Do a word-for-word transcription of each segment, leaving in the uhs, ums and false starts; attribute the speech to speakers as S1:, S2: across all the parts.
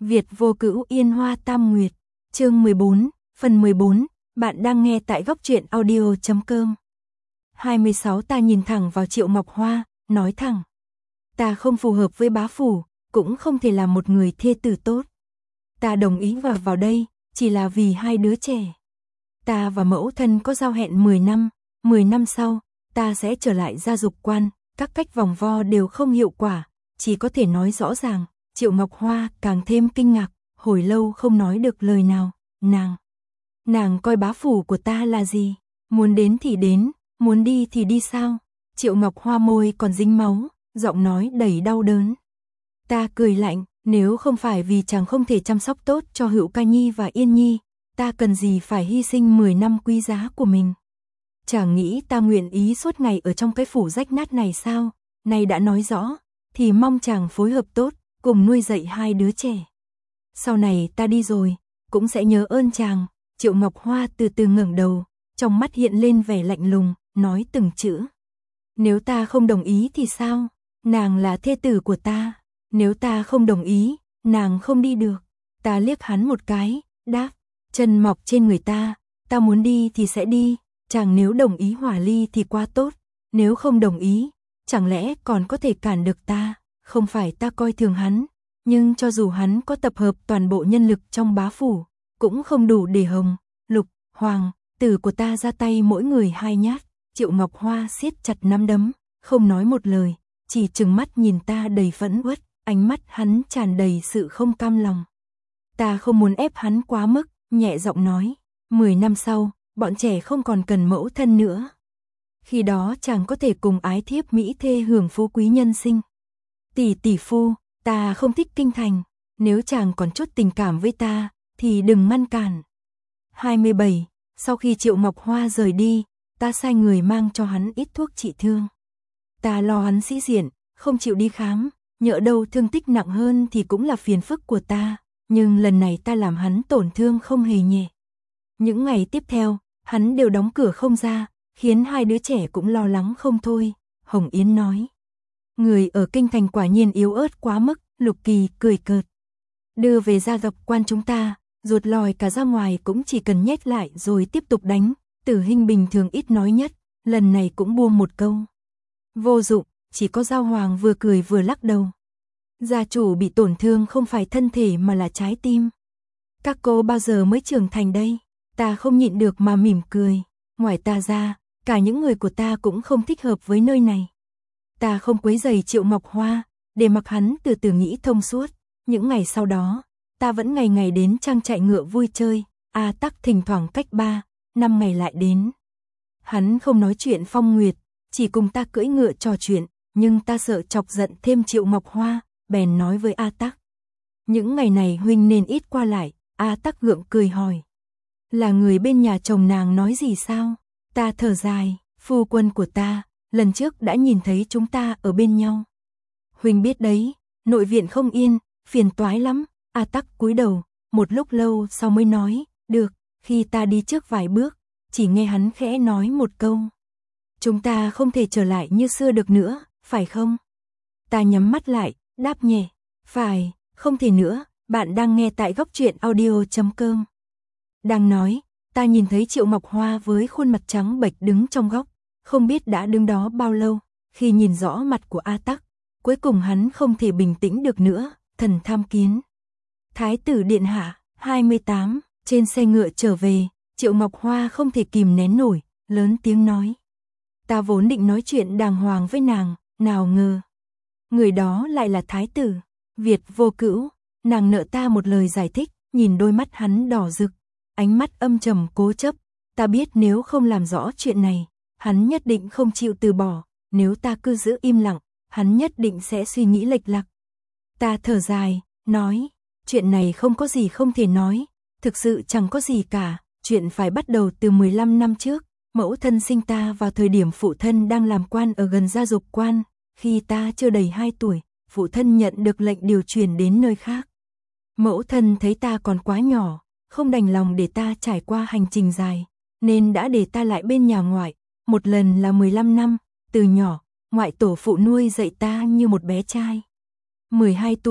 S1: Việt vô cữu yên hoa tam nguyệt, chương mười bốn, phần mười bốn, bạn đang nghe tại góc truyện audio chấm com. hai mươi sáu Ta nhìn thẳng vào Triệu Ngọc Hoa, nói thẳng. Ta không phù hợp với bá phủ, cũng không thể làm một người thê tử tốt. Ta đồng ý vào vào đây, chỉ là vì hai đứa trẻ. Ta và mẫu thân có giao hẹn mười năm, mười năm sau, ta sẽ trở lại gia dục quan, các cách vòng vo đều không hiệu quả, chỉ có thể nói rõ ràng. Triệu Ngọc Hoa càng thêm kinh ngạc, hồi lâu không nói được lời nào, nàng. Nàng coi bá phủ của ta là gì? Muốn đến thì đến, muốn đi thì đi sao? Triệu Ngọc Hoa môi còn dính máu, giọng nói đầy đau đớn. Ta cười lạnh, nếu không phải vì chàng không thể chăm sóc tốt cho Hữu Ca Nhi và Yên Nhi, ta cần gì phải hy sinh mười năm quý giá của mình? Chàng nghĩ ta nguyện ý suốt ngày ở trong cái phủ rách nát này sao? Nay đã nói rõ, thì mong chàng phối hợp tốt, cùng nuôi dạy hai đứa trẻ. Sau này ta đi rồi, cũng sẽ nhớ ơn chàng. Triệu Ngọc Hoa từ từ ngẩng đầu, trong mắt hiện lên vẻ lạnh lùng, nói từng chữ. Nếu ta không đồng ý thì sao? Nàng là thê tử của ta. Nếu ta không đồng ý, nàng không đi được. Ta liếc hắn một cái, đáp, chân mọc trên người ta, ta muốn đi thì sẽ đi. Chàng nếu đồng ý hòa ly thì quá tốt, nếu không đồng ý, chẳng lẽ còn có thể cản được ta? Không phải ta coi thường hắn, nhưng cho dù hắn có tập hợp toàn bộ nhân lực trong bá phủ, cũng không đủ để Hồng, Lục, Hoàng, Tử của ta ra tay mỗi người hai nhát. Triệu Ngọc Hoa siết chặt nắm đấm, không nói một lời, chỉ trừng mắt nhìn ta đầy phẫn uất, ánh mắt hắn tràn đầy sự không cam lòng. Ta không muốn ép hắn quá mức, nhẹ giọng nói, mười năm sau, bọn trẻ không còn cần mẫu thân nữa. Khi đó chàng có thể cùng ái thiếp mỹ thê hưởng phú quý nhân sinh. Tỷ tỷ phu, ta không thích kinh thành, nếu chàng còn chút tình cảm với ta, thì đừng ngăn cản. hai mươi bảy. Sau khi Triệu Ngọc Hoa rời đi, ta sai người mang cho hắn ít thuốc trị thương. Ta lo hắn sĩ diện, không chịu đi khám, nhỡ đâu thương tích nặng hơn thì cũng là phiền phức của ta, nhưng lần này ta làm hắn tổn thương không hề nhẹ. Những ngày tiếp theo, hắn đều đóng cửa không ra, khiến hai đứa trẻ cũng lo lắng không thôi. Hồng Yến nói. Người ở kinh thành quả nhiên yếu ớt quá mức, Lục Kỳ cười cợt. Đưa về gia dục quan chúng ta, ruột lòi cả ra ngoài cũng chỉ cần nhét lại rồi tiếp tục đánh. Tử Hinh bình thường ít nói nhất, lần này cũng buông một câu. Vô dụng, chỉ có Giao Hoàng vừa cười vừa lắc đầu. Gia chủ bị tổn thương không phải thân thể mà là trái tim. Các cô bao giờ mới trưởng thành đây? Ta không nhịn được mà mỉm cười. Ngoài ta ra, cả những người của ta cũng không thích hợp với nơi này. Ta không quấy rầy Triệu Ngọc Hoa, để mặc hắn từ từ nghĩ thông suốt. Những ngày sau đó, ta vẫn ngày ngày đến trang trại ngựa vui chơi. A Tắc thỉnh thoảng cách ba, năm ngày lại đến. Hắn không nói chuyện phong nguyệt, chỉ cùng ta cưỡi ngựa trò chuyện, nhưng ta sợ chọc giận thêm Triệu Ngọc Hoa, bèn nói với A Tắc. Những ngày này huynh nên ít qua lại. A Tắc gượng cười hỏi. Là người bên nhà chồng nàng nói gì sao? Ta thở dài, phu quân của ta, lần trước đã nhìn thấy chúng ta ở bên nhau. Huynh biết đấy, nội viện không yên, phiền toái lắm. A Tắc cúi đầu, một lúc lâu sau mới nói, được, khi ta đi trước vài bước, chỉ nghe hắn khẽ nói một câu. Chúng ta không thể trở lại như xưa được nữa, phải không? Ta nhắm mắt lại, đáp nhẹ, phải, không thể nữa. Bạn đang nghe tại góc truyện audio chấm com. Đang nói, ta nhìn thấy Triệu Ngọc Hoa với khuôn mặt trắng bệch đứng trong góc, không biết đã đứng đó bao lâu. Khi nhìn rõ mặt của A Tắc, cuối cùng hắn không thể bình tĩnh được nữa, thần tham kiến. Thái tử điện hạ, hai mươi tám, trên xe ngựa trở về, Triệu Ngọc Hoa không thể kìm nén nổi, lớn tiếng nói. Ta vốn định nói chuyện đàng hoàng với nàng, nào ngờ. Người đó lại là thái tử, Việt vô cữu. Nàng nợ ta một lời giải thích, nhìn đôi mắt hắn đỏ rực, ánh mắt âm trầm cố chấp. Ta biết nếu không làm rõ chuyện này, hắn nhất định không chịu từ bỏ, nếu ta cứ giữ im lặng, hắn nhất định sẽ suy nghĩ lệch lạc. Ta thở dài, nói, chuyện này không có gì không thể nói, thực sự chẳng có gì cả, chuyện phải bắt đầu từ mười lăm năm trước, mẫu thân sinh ta vào thời điểm phụ thân đang làm quan ở gần gia dục quan, khi ta chưa đầy hai tuổi, phụ thân nhận được lệnh điều chuyển đến nơi khác. Mẫu thân thấy ta còn quá nhỏ, không đành lòng để ta trải qua hành trình dài, nên đã để ta lại bên nhà ngoại, một lần là mười lăm năm, từ nhỏ, ngoại tổ phụ nuôi dạy ta như một bé trai. mười hai tuổi,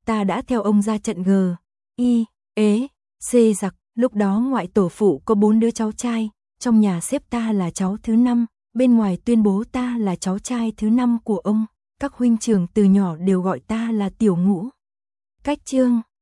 S1: ta đã theo ông ra trận G, I, ế, C giặc, lúc đó ngoại tổ phụ có bốn đứa cháu trai, trong nhà xếp ta là cháu thứ năm, bên ngoài tuyên bố ta là cháu trai thứ năm của ông, các huynh trưởng từ nhỏ đều gọi ta là tiểu ngũ. Cách chương